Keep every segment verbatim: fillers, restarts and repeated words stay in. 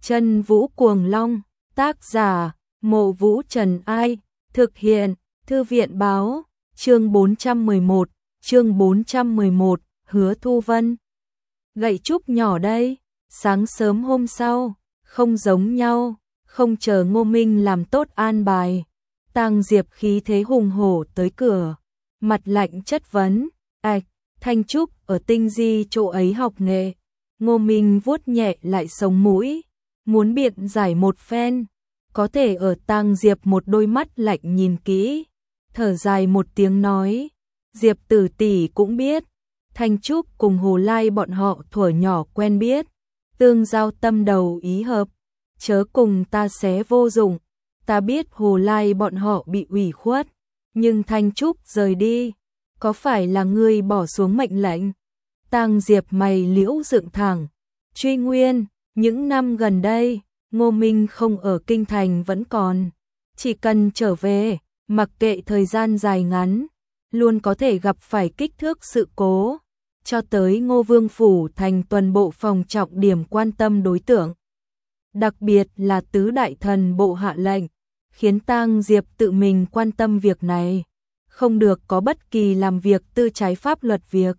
Chân Vũ Cuồng Long, tác giả, Mộ Vũ Trần Ai, thực hiện, Thư viện Báo, chương bốn trăm mười một, chương bốn trăm mười một, Hứa Thu Vân. Gậy trúc nhỏ đây, sáng sớm hôm sau, không giống nhau, không chờ Ngô Minh làm tốt an bài. Tang Diệp khí thế hùng hổ tới cửa, mặt lạnh chất vấn, ạch, Thanh Trúc ở Tinh Di chỗ ấy học nghệ. Ngô Minh vuốt nhẹ lại sống mũi, muốn biện giải một phen, có thể ở Tang Diệp một đôi mắt lạnh nhìn kỹ, thở dài một tiếng nói, Diệp tử tỷ cũng biết, Thanh Trúc cùng Hồ Lai bọn họ thuở nhỏ quen biết, tương giao tâm đầu ý hợp, chớ cùng ta xé vô dụng, ta biết Hồ Lai bọn họ bị ủy khuất, nhưng Thanh Trúc rời đi, có phải là ngươi bỏ xuống mệnh lệnh? Tang Diệp mày liễu dựng thẳng, truy nguyên, những năm gần đây, Ngô Minh không ở kinh thành vẫn còn, chỉ cần trở về, mặc kệ thời gian dài ngắn, luôn có thể gặp phải kích thước sự cố, cho tới Ngô Vương Phủ thành toàn bộ phòng trọng điểm quan tâm đối tượng. Đặc biệt là tứ đại thần bộ hạ lệnh, khiến Tang Diệp tự mình quan tâm việc này, không được có bất kỳ làm việc tư trái pháp luật việc.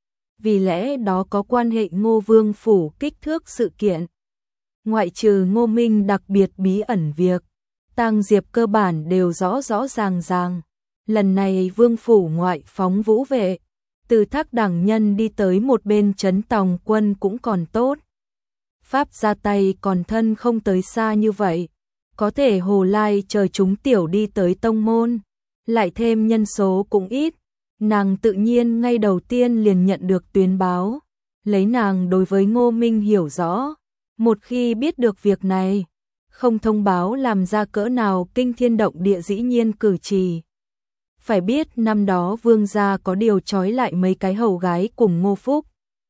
Vì lẽ đó có quan hệ Ngô Vương Phủ kích thước sự kiện. Ngoại trừ Ngô Minh đặc biệt bí ẩn việc, Tang Diệp cơ bản đều rõ rõ ràng ràng. Lần này Vương Phủ ngoại phóng vũ vệ, từ Thác Đẳng Nhân đi tới một bên trấn Tòng Quân cũng còn tốt. Pháp ra tay còn thân không tới xa như vậy, có thể Hồ Lai chờ chúng tiểu đi tới tông môn, lại thêm nhân số cũng ít, nàng tự nhiên ngay đầu tiên liền nhận được tuyên báo, lấy nàng đối với Ngô Minh hiểu rõ, một khi biết được việc này, không thông báo làm ra cỡ nào kinh thiên động địa dĩ nhiên cử chỉ. Phải biết năm đó Vương gia có điều trói lại mấy cái hầu gái cùng Ngô Phúc,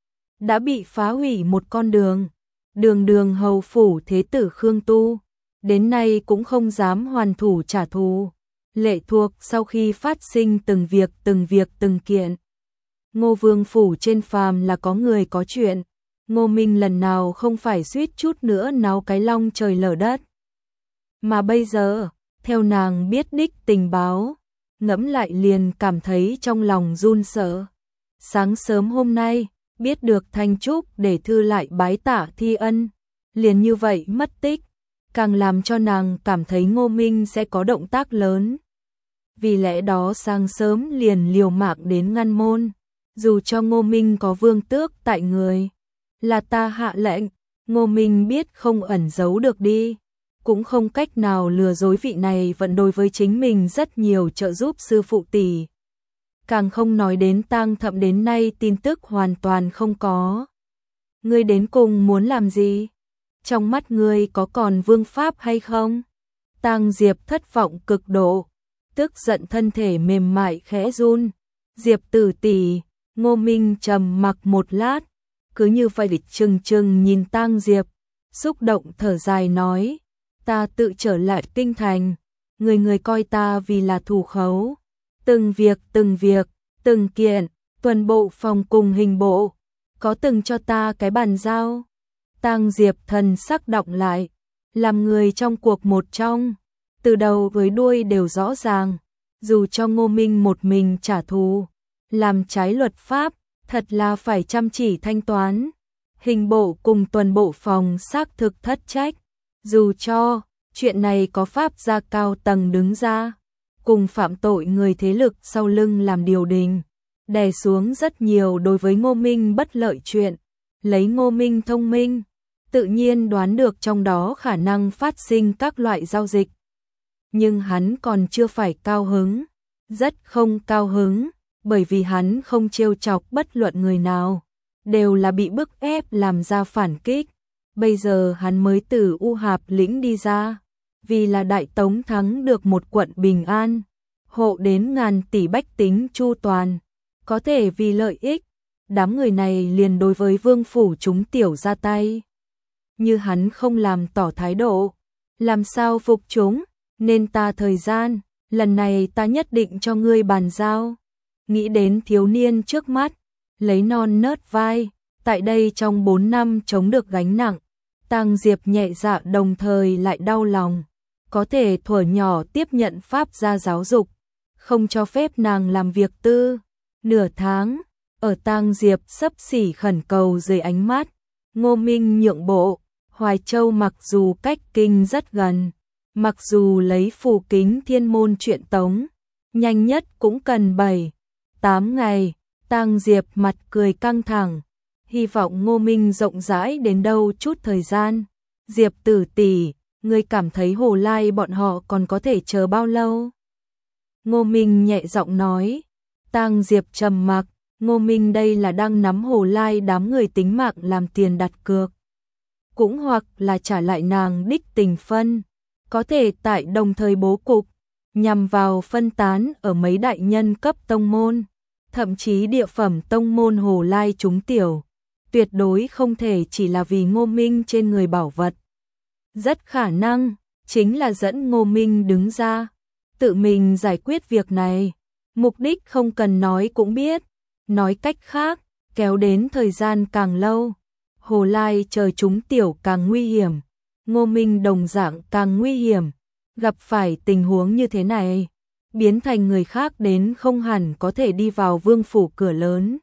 đã bị phá hủy một con đường, đường đường hầu phủ thế tử Khương Tu, đến nay cũng không dám hoàn thủ trả thù. Lệ thuộc sau khi phát sinh từng việc từng việc từng kiện. Ngô Vương Phủ trên phàm là có người có chuyện, Ngô Minh lần nào không phải suýt chút nữa náo cái long trời lở đất. Mà bây giờ, theo nàng biết đích tình báo, ngẫm lại liền cảm thấy trong lòng run sợ. Sáng sớm hôm nay, biết được Thanh Trúc để thư lại bái tạ thi ân, liền như vậy mất tích, càng làm cho nàng cảm thấy Ngô Minh sẽ có động tác lớn. Vì lẽ đó sáng sớm liền liều mạng đến ngăn môn, dù cho Ngô Minh có vương tước tại người, là ta hạ lệnh, Ngô Minh biết không ẩn giấu được đi, cũng không cách nào lừa dối vị này vẫn đối với chính mình rất nhiều trợ giúp sư phụ tỷ. Càng không nói đến Tang Thậm đến nay tin tức hoàn toàn không có. Ngươi đến cùng muốn làm gì? Trong mắt ngươi có còn vương pháp hay không? Tang Diệp thất vọng cực độ, tức giận thân thể mềm mại khẽ run. Diệp tử tỷ, Ngô Minh trầm mặc một lát, cứ như vậy chừng chừng nhìn Tang Diệp, xúc động thở dài nói, ta tự trở lại kinh thành, người người coi ta vì là thủ khấu. Từng việc từng việc, từng kiện, tuần bộ phòng cùng hình bộ, có từng cho ta cái bàn giao. Tang Diệp thần sắc động lại, làm người trong cuộc một trong, từ đầu với đuôi đều rõ ràng, dù cho Ngô Minh một mình trả thù, làm trái luật pháp, thật là phải chăm chỉ thanh toán. Hình bộ cùng tuần bộ phòng xác thực thất trách, dù cho chuyện này có pháp gia cao tầng đứng ra, cùng phạm tội người thế lực sau lưng làm điều đình, đè xuống rất nhiều đối với Ngô Minh bất lợi chuyện, lấy Ngô Minh thông minh, tự nhiên đoán được trong đó khả năng phát sinh các loại giao dịch. Nhưng hắn còn chưa phải cao hứng, rất không cao hứng, bởi vì hắn không trêu chọc bất luận người nào, đều là bị bức ép làm ra phản kích. Bây giờ hắn mới từ U Hạp lĩnh đi ra, vì là Đại Tống thắng được một quận bình an, hộ đến ngàn tỷ bách tính chu toàn, có thể vì lợi ích, đám người này liền đối với Vương Phủ chúng tiểu ra tay. Như hắn không làm tỏ thái độ, làm sao phục chúng, nên ta thời gian, lần này ta nhất định cho ngươi bàn giao. Nghĩ đến thiếu niên trước mắt, lấy non nớt vai, tại đây trong bốn năm chống được gánh nặng, Tang Diệp nhẹ dạ đồng thời lại đau lòng, có thể thuở nhỏ tiếp nhận pháp gia giáo dục, không cho phép nàng làm việc tư. Nửa tháng, ở Tang Diệp sấp xỉ khẩn cầu dưới ánh mắt, Ngô Minh nhượng bộ. Hoài Châu mặc dù cách kinh rất gần, mặc dù lấy phù kính thiên môn truyện tống, nhanh nhất cũng cần bảy, tám ngày. Tang Diệp mặt cười căng thẳng, hy vọng Ngô Minh rộng rãi đến đâu chút thời gian. Diệp tử tỷ, ngươi cảm thấy Hồ Lai bọn họ còn có thể chờ bao lâu? Ngô Minh nhẹ giọng nói. Tang Diệp trầm mặc, Ngô Minh đây là đang nắm Hồ Lai đám người tính mạng làm tiền đặt cược, cũng hoặc là trả lại nàng đích tình phân, có thể tại đồng thời bố cục, nhằm vào phân tán ở mấy đại nhân cấp tông môn, thậm chí địa phẩm tông môn Hồ Lai chúng tiểu, tuyệt đối không thể chỉ là vì Ngô Minh trên người bảo vật. Rất khả năng, chính là dẫn Ngô Minh đứng ra, tự mình giải quyết việc này, mục đích không cần nói cũng biết, nói cách khác, kéo đến thời gian càng lâu, Hồ Lai chờ chúng tiểu càng nguy hiểm, Ngô Minh đồng dạng càng nguy hiểm, gặp phải tình huống như thế này, biến thành người khác đến không hẳn có thể đi vào vương phủ cửa lớn.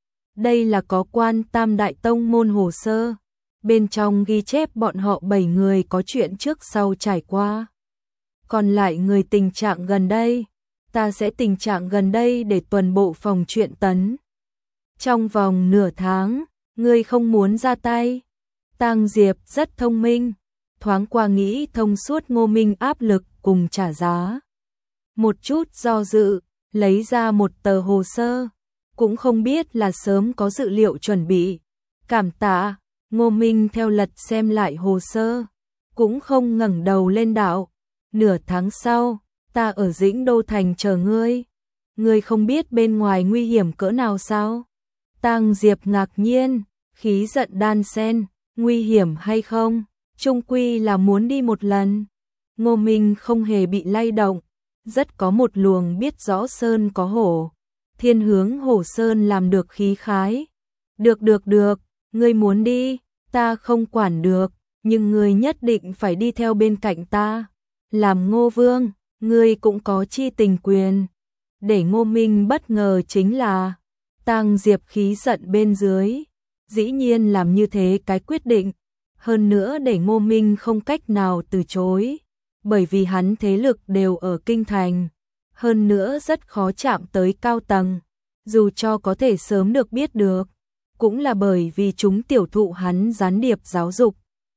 Đây là có quan Tam Đại Tông môn hồ sơ, bên trong ghi chép bọn họ bảy người có chuyện trước sau trải qua. Còn lại người tình trạng gần đây, ta sẽ tình trạng gần đây để tuần bộ phòng truyện tấn. Trong vòng nửa tháng, ngươi không muốn ra tay. Tang Diệp rất thông minh, thoáng qua nghĩ thông suốt Ngô Minh áp lực cùng trả giá. Một chút do dự, lấy ra một tờ hồ sơ, cũng không biết là sớm có dự liệu chuẩn bị. Cảm tạ, Ngô Minh theo lật xem lại hồ sơ, cũng không ngẩng đầu lên đạo. Nửa tháng sau, ta ở Dĩnh Đô Thành chờ ngươi. Ngươi không biết bên ngoài nguy hiểm cỡ nào sao? Tang Diệp ngạc nhiên, khí giận đan sen, nguy hiểm hay không? Trung quy là muốn đi một lần. Ngô Minh không hề bị lay động, rất có một luồng biết rõ sơn có hổ. Thiên hướng hổ sơn làm được khí khái. Được được được, ngươi muốn đi, ta không quản được, nhưng ngươi nhất định phải đi theo bên cạnh ta. Làm Ngô Vương, ngươi cũng có chi tình quyền. Để Ngô Minh bất ngờ chính là, Tang Diệp khí giận bên dưới, dĩ nhiên làm như thế cái quyết định, hơn nữa để Ngô Minh không cách nào từ chối, bởi vì hắn thế lực đều ở kinh thành, hơn nữa rất khó chạm tới cao tầng, dù cho có thể sớm được biết được, cũng là bởi vì chúng tiểu thụ hắn gián điệp giáo dục.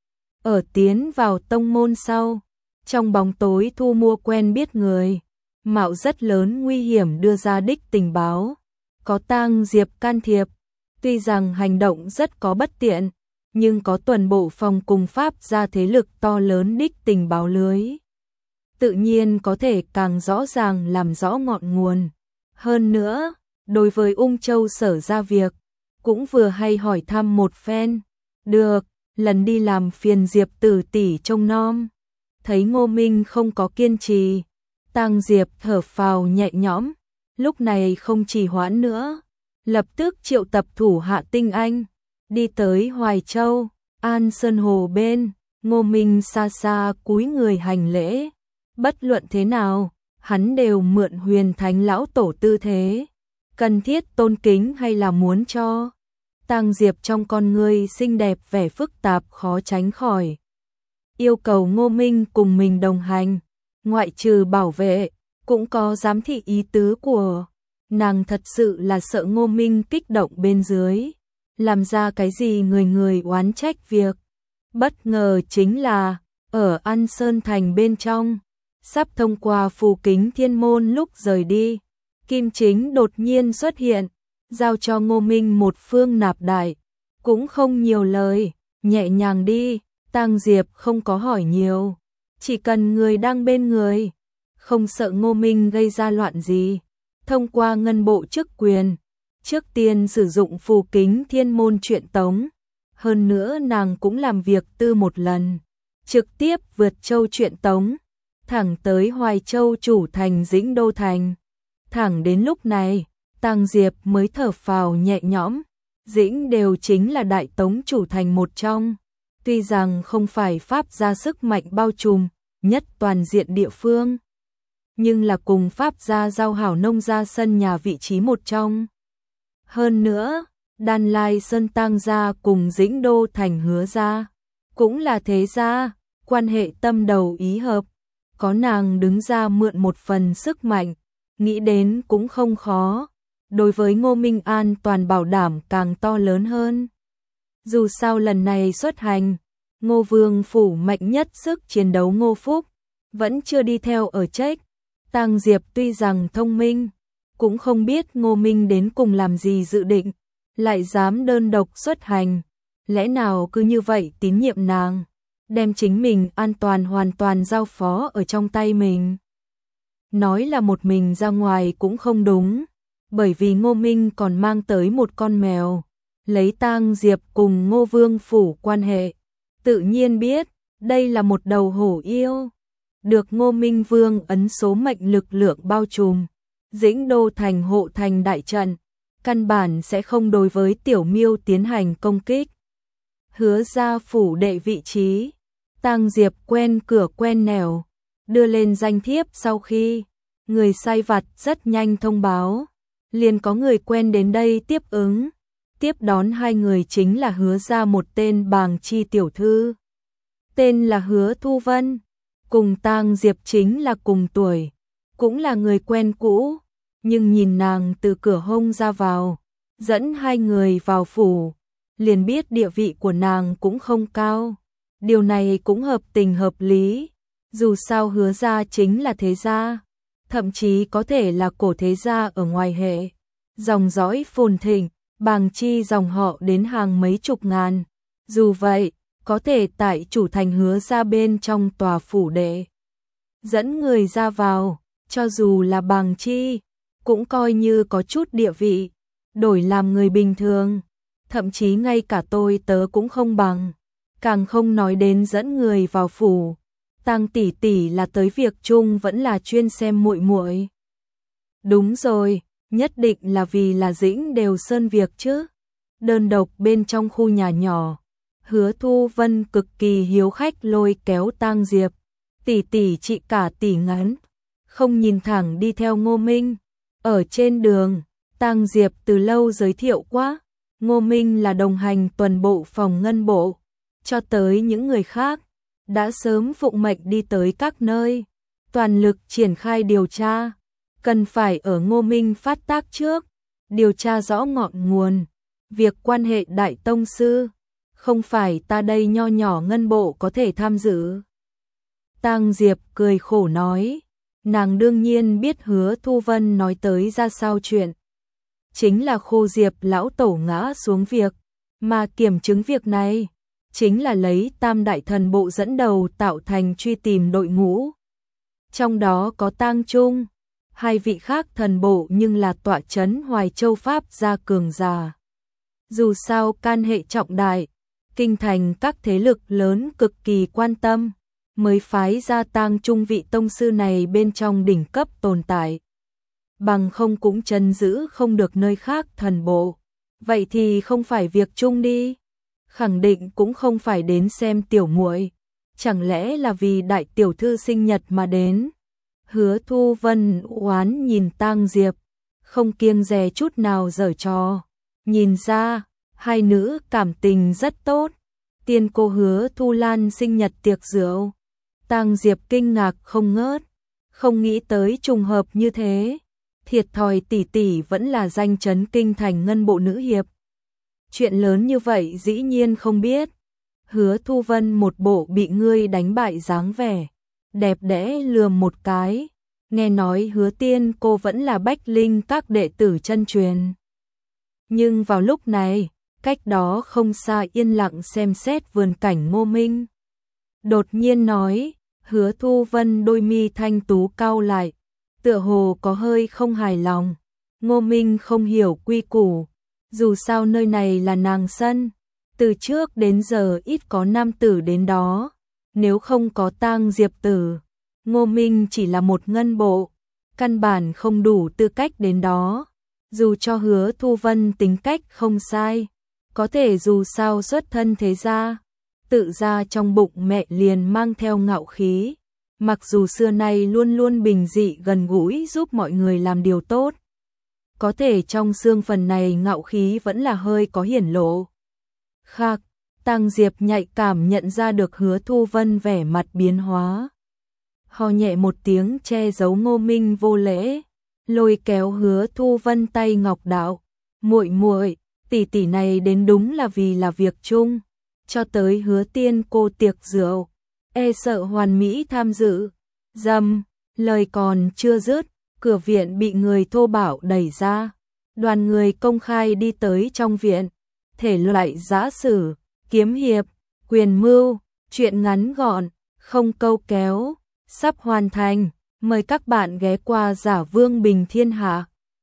Ở tiến vào tông môn sau, trong bóng tối thu mua quen biết người, mạo rất lớn nguy hiểm đưa ra đích tình báo, có Tang Diệp can thiệp, tuy rằng hành động rất có bất tiện, nhưng có tuần bộ phòng cùng pháp ra thế lực to lớn đích tình báo lưới. Tự nhiên có thể càng rõ ràng làm rõ ngọn nguồn. Hơn nữa, đối với Ung Châu sở ra việc, cũng vừa hay hỏi thăm một phen. Được, lần đi làm phiền Diệp tử tỷ trông nom. Thấy Ngô Minh không có kiên trì, Tang Diệp thở phào nhẹ nhõm, lúc này không trì hoãn nữa, lập tức triệu tập thủ hạ tinh anh, đi tới Hoài Châu, An Sơn Hồ bên, Ngô Minh xa xa cúi người hành lễ, bất luận thế nào, hắn đều mượn Huyền Thánh lão tổ tư thế, cần thiết tôn kính hay là muốn cho. Tang Diệp trong con ngươi xinh đẹp vẻ phức tạp khó tránh khỏi. Yêu cầu Ngô Minh cùng mình đồng hành, ngoại trừ bảo vệ, cũng có giám thị ý tứ của. Nàng thật sự là sợ Ngô Minh kích động bên dưới, làm ra cái gì người người oán trách việc. Bất ngờ chính là, ở An Sơn Thành bên trong, sắp thông qua phù kính thiên môn lúc rời đi, Kim Chính đột nhiên xuất hiện, giao cho Ngô Minh một phương nạp đại, cũng không nhiều lời, nhẹ nhàng đi. Tang Diệp không có hỏi nhiều, chỉ cần người đang bên người, không sợ Ngô Minh gây ra loạn gì. Thông qua ngân bộ chức quyền, trước tiên sử dụng phù kính thiên môn truyện tống, hơn nữa nàng cũng làm việc tư một lần, trực tiếp vượt châu truyện tống, thẳng tới Hoài Châu chủ thành Dĩnh Đô Thành. Thẳng đến lúc này, Tang Diệp mới thở phào nhẹ nhõm, Dĩnh đều chính là đại tống chủ thành một trong. tuy rằng không phải pháp gia sức mạnh bao trùm nhất toàn diện địa phương, nhưng là cùng pháp gia giao hảo nông gia sân nhà vị trí một trong. Hơn nữa, Đan Lai Sơn Tang gia cùng Dĩnh Đô Thành Hứa gia cũng là thế gia, quan hệ tâm đầu ý hợp, có nàng đứng ra mượn một phần sức mạnh, nghĩ đến cũng không khó, đối với Ngô Minh an toàn bảo đảm càng to lớn hơn. Dù sao lần này xuất hành, Ngô Vương phủ mạnh nhất sức chiến đấu Ngô Phúc vẫn chưa đi theo ở trách. Tang Diệp tuy rằng thông minh, cũng không biết Ngô Minh đến cùng làm gì dự định, lại dám đơn độc xuất hành, lẽ nào cứ như vậy tín nhiệm nàng, đem chính mình an toàn hoàn toàn giao phó ở trong tay mình. Nói là một mình ra ngoài cũng không đúng, bởi vì Ngô Minh còn mang tới một con mèo, lấy Tang Diệp cùng Ngô Vương phủ quan hệ, tự nhiên biết đây là một đầu hổ yêu, được Ngô Minh Vương ấn số mệnh lực lượng bao trùm, Dĩnh Đô Thành hộ thành đại trận, căn bản sẽ không đối với Tiểu Miêu tiến hành công kích. Hứa ra phủ đệ vị trí, Tang Diệp quen cửa quen nẻo, đưa lên danh thiếp sau khi người sai vặt rất nhanh thông báo, liền có người quen đến đây tiếp ứng. Tiếp đón hai người chính là Hứa ra một tên bàng chi tiểu thư, tên là Hứa Thu Vân, cùng Tang Diệp chính là cùng tuổi, cũng là người quen cũ, nhưng nhìn nàng từ cửa hông ra vào, dẫn hai người vào phủ, liền biết địa vị của nàng cũng không cao. Điều này cũng hợp tình hợp lý, dù sao Hứa gia chính là thế gia, thậm chí có thể là cổ thế gia ở ngoài hệ, dòng dõi phồn thịnh, bàng chi dòng họ đến hàng mấy chục ngàn. Dù vậy, có thể tại chủ thành Hứa gia bên trong tòa phủ đệ dẫn người ra vào, cho dù là bàng chi, cũng coi như có chút địa vị, đổi làm người bình thường, thậm chí ngay cả tôi tớ cũng không bằng, càng không nói đến dẫn người vào phủ. Tang tỷ tỷ là tới việc chung vẫn là chuyên xem muội muội. Đúng rồi, nhất định là vì là Dĩnh Đều Sơn việc chứ. Đơn độc bên trong khu nhà nhỏ, Hứa Thu Vân cực kỳ hiếu khách lôi kéo Tang Diệp, tỷ tỷ chị cả tỷ ngắn, không nhìn thẳng đi theo Ngô Minh. Ở trên đường, Tang Diệp từ lâu giới thiệu quá, Ngô Minh là đồng hành tuần bộ phòng ngân bộ, cho tới những người khác, đã sớm phụng mệnh đi tới các nơi, toàn lực triển khai điều tra, cần phải ở Ngô Minh phát tác trước, điều tra rõ ngọn nguồn, việc quan hệ đại tông sư, không phải ta đây nho nhỏ ngân bộ có thể tham dự. Tang Diệp cười khổ nói, nàng đương nhiên biết Hứa Thu Vân nói tới ra sao chuyện. Chính là Khô Diệp lão tổ ngã xuống việc, mà kiểm chứng việc này, chính là lấy Tam Đại Thần Bộ dẫn đầu tạo thành truy tìm đội ngũ. Trong đó có Tang Trung, hai vị khác thần bộ nhưng là tọa trấn Hoài Châu Pháp gia cường giả. Dù sao can hệ trọng đại, kinh thành các thế lực lớn cực kỳ quan tâm, mới phái ra Tang Trung vị tông sư này bên trong đỉnh cấp tồn tại. Bằng không cũng trấn giữ không được nơi khác thần bộ. Vậy thì không phải việc chung đi. Khẳng định cũng không phải đến xem tiểu muội, chẳng lẽ là vì đại tiểu thư sinh nhật mà đến. Hứa Thu Vân oán nhìn Tang Diệp, không kiêng dè chút nào giở trò. Nhìn ra, hai nữ cảm tình rất tốt. Tiên cô Hứa Thu Lan sinh nhật tiệc rượu. Tang Diệp kinh ngạc không ngớt, không nghĩ tới trùng hợp như thế. Thiệt thòi tỷ tỷ vẫn là danh chấn kinh thành ngân bộ nữ hiệp. Chuyện lớn như vậy dĩ nhiên không biết. Hứa Thu Vân một bộ bị ngươi đánh bại dáng vẻ, đẹp đẽ lườm một cái. Nghe nói Hứa tiên cô vẫn là Bách Linh các đệ tử chân truyền. Nhưng vào lúc này, cách đó không xa yên lặng xem xét vườn cảnh Ngô Minh. Đột nhiên nói, Hứa Thu Vân đôi mi thanh tú cau lại, tựa hồ có hơi không hài lòng. Ngô Minh không hiểu quy củ, dù sao nơi này là nàng sân, từ trước đến giờ ít có nam tử đến đó, nếu không có Tang Diệp tử, Ngô Minh chỉ là một ngân bộ, căn bản không đủ tư cách đến đó. Dù cho Hứa Thu Vân tính cách không sai, có thể dù sao xuất thân thế gia, tự ra trong bụng mẹ liền mang theo ngạo khí. Mặc dù xưa nay luôn luôn bình dị gần gũi giúp mọi người làm điều tốt, có thể trong xương phần này ngạo khí vẫn là hơi có hiển lộ. Khác, Tăng Diệp nhạy cảm nhận ra được Hứa Thu Vân vẻ mặt biến hóa. Ho nhẹ một tiếng che giấu Ngô Minh vô lễ, lôi kéo Hứa Thu Vân tay ngọc đạo, muội muội, tỷ tỷ này đến đúng là vì là việc chung, cho tới Hứa tiên cô tiệc rượu, e sợ hoàn mỹ tham dự. Dâm, lời còn chưa dứt, cửa viện bị người thô bạo đẩy ra. Đoàn người công khai đi tới trong viện, thể loại giã sử, kiếm hiệp, quyền mưu, chuyện ngắn gọn, không câu kéo, sắp hoàn thành, mời các bạn ghé qua Giả Vương Bình Thiên Hạ.